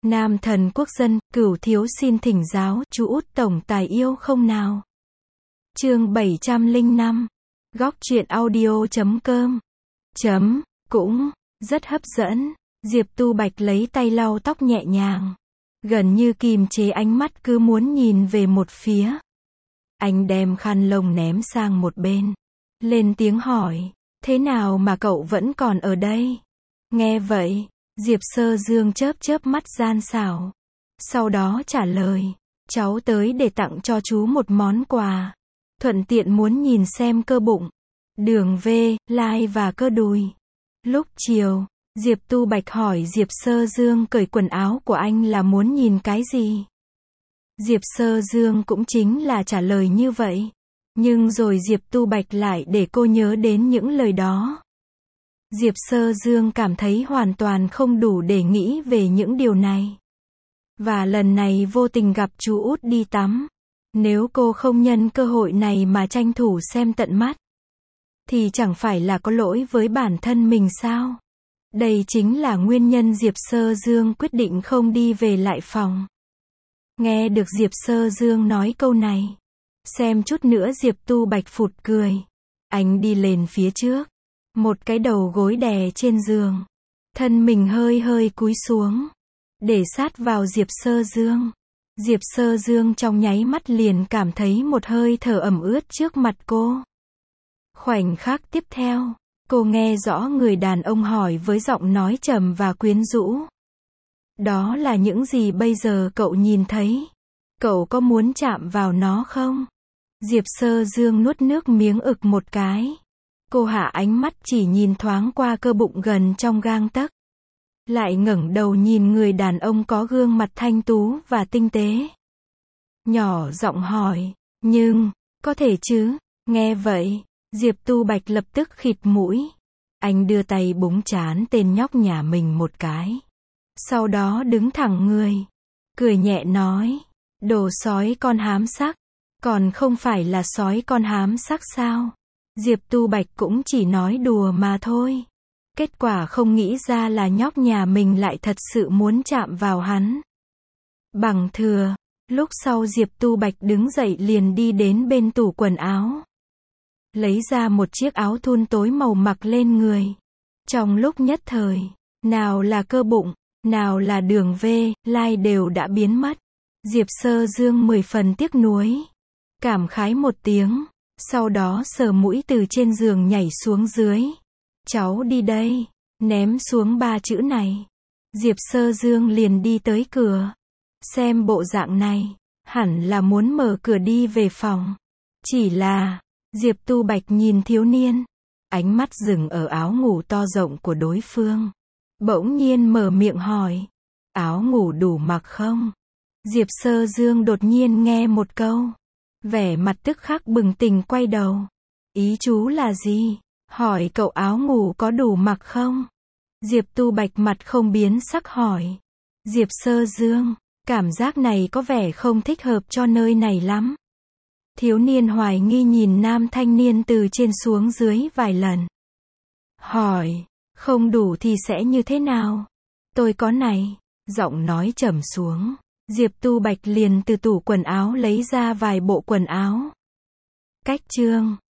Nam thần quốc dân, Cửu thiếu xin thỉnh giáo, chú út tổng tài yêu không nào? Chương 705. Góc truyện audio.com. Cũng rất hấp dẫn. Diệp Tu Bạch lấy tay lau tóc nhẹ nhàng, gần như kìm chế ánh mắt cứ muốn nhìn về một phía. Anh đem khăn lông ném sang một bên, lên tiếng hỏi, thế nào mà cậu vẫn còn ở đây? Nghe vậy, Diệp Sơ Dương chớp chớp mắt gian xảo, sau đó trả lời, cháu tới để tặng cho chú một món quà, thuận tiện muốn nhìn xem cơ bụng, đường V, lai và cơ đùi. Lúc chiều, Diệp Tu Bạch hỏi Diệp Sơ Dương cởi quần áo của anh là muốn nhìn cái gì? Diệp Sơ Dương cũng chính là trả lời như vậy. Nhưng rồi Diệp Tu Bạch lại để cô nhớ đến những lời đó. Diệp Sơ Dương cảm thấy hoàn toàn không đủ để nghĩ về những điều này. Và lần này vô tình gặp chú út đi tắm. Nếu cô không nhân cơ hội này mà tranh thủ xem tận mắt, thì chẳng phải là có lỗi với bản thân mình sao? Đây chính là nguyên nhân Diệp Sơ Dương quyết định không đi về lại phòng. Nghe được Diệp Sơ Dương nói câu này, xem chút nữa Diệp Tu Bạch phụt cười. Anh đi lên phía trước, một cái đầu gối đè trên giường, thân mình hơi hơi cúi xuống, để sát vào Diệp Sơ Dương. Diệp Sơ Dương trong nháy mắt liền cảm thấy một hơi thở ẩm ướt trước mặt cô. Khoảnh khắc tiếp theo, cô nghe rõ người đàn ông hỏi với giọng nói trầm và quyến rũ. Đó là những gì bây giờ cậu nhìn thấy? Cậu có muốn chạm vào nó không? Diệp Sơ Dương nuốt nước miếng ực một cái. Cô hạ ánh mắt chỉ nhìn thoáng qua cơ bụng gần trong gang tấc. Lại ngẩng đầu nhìn người đàn ông có gương mặt thanh tú và tinh tế. Nhỏ giọng hỏi, nhưng, có thể chứ? Nghe vậy, Diệp Tu Bạch lập tức khịt mũi. Anh đưa tay búng trán tên nhóc nhà mình một cái. Sau đó đứng thẳng người, cười nhẹ nói, đồ sói con hám sắc, còn không phải là sói con hám sắc sao? Diệp Tu Bạch cũng chỉ nói đùa mà thôi. Kết quả không nghĩ ra là nhóc nhà mình lại thật sự muốn chạm vào hắn. Bằng thừa, lúc sau Diệp Tu Bạch đứng dậy liền đi đến bên tủ quần áo. Lấy ra một chiếc áo thun tối màu mặc lên người. Trong lúc nhất thời, nào là cơ bụng, nào là đường V, lai đều đã biến mất. Diệp Sơ Dương 10 phần tiếc nuối. Cảm khái một tiếng, sau đó sờ mũi từ trên giường nhảy xuống dưới. Cháu đi đây, ném xuống 3 chữ này. Diệp Sơ Dương liền đi tới cửa. Xem bộ dạng này, hẳn là muốn mở cửa đi về phòng. Chỉ là, Diệp Tu Bạch nhìn thiếu niên, ánh mắt dừng ở áo ngủ to rộng của đối phương. Bỗng nhiên mở miệng hỏi, áo ngủ đủ mặc không? Diệp Sơ Dương đột nhiên nghe một câu, vẻ mặt tức khắc bừng tỉnh quay đầu. Ý chú là gì? Hỏi cậu áo ngủ có đủ mặc không? Diệp Tu Bạch mặt không biến sắc hỏi. Diệp Sơ Dương, cảm giác này có vẻ không thích hợp cho nơi này lắm. Thiếu niên hoài nghi nhìn nam thanh niên từ trên xuống dưới vài lần. Hỏi, không đủ thì sẽ như thế nào? Tôi có này. Giọng nói trầm xuống. Diệp Tu Bạch liền từ tủ quần áo lấy ra vài bộ quần áo. Cách chương